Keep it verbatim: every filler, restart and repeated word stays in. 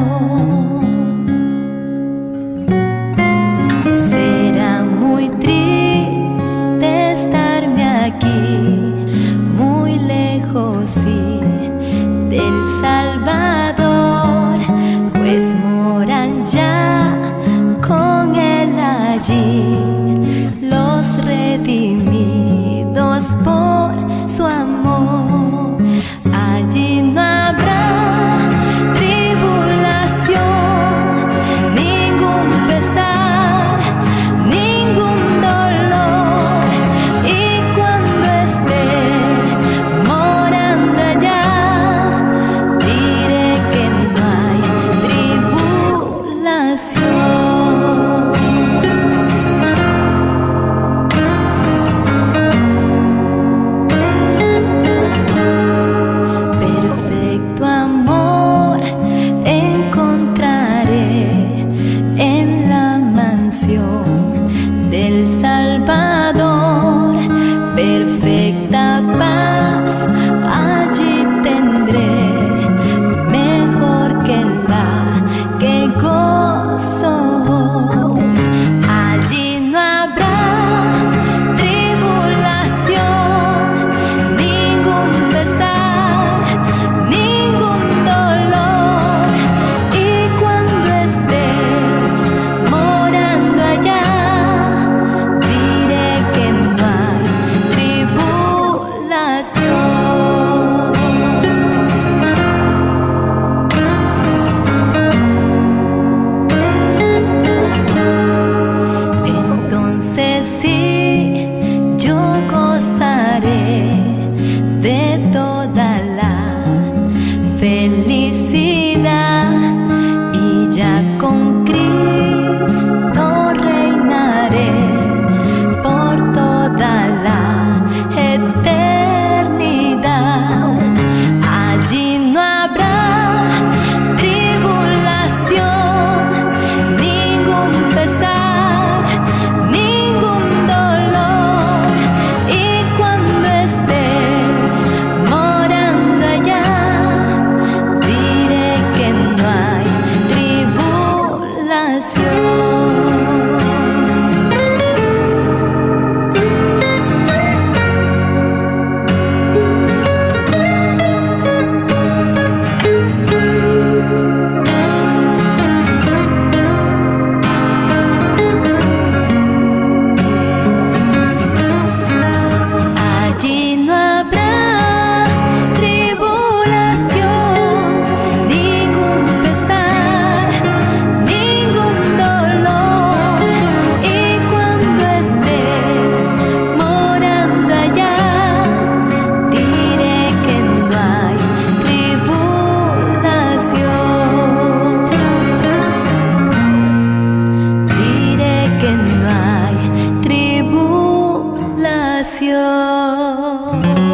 Será muy triste estarme aquí, muy lejos, sí, del Salvador, pues moran ya con él allí los redimidos por su amor. Allí no habrá tribulación, ningún pesar, ningún dolor. Y cuando esté morando allá, diré que no hay tribulación. Perfecto amor encontraré en la mansión del Salvador. Perfecta paz allí tendré, mejor que la que gozo. Allí no habrá tribulación, ningún pesar, ningún dolor. Y cuando esté morando allá, diré que no hay tribulación. Entonces sí, yo gozaré de toda la felicidad, y ya con Cristo reinaré por toda la eternidad. Allí no habrá tribulación, ningún pesar, ningún dolor. Y cuando esté morando allá, diré que no hay tribulación. Allí no habrá tribulación, ningún pesar, ningún dolor. Y cuando esté morando allá, diré que no hay tribulación. Diré que no hay tribulación.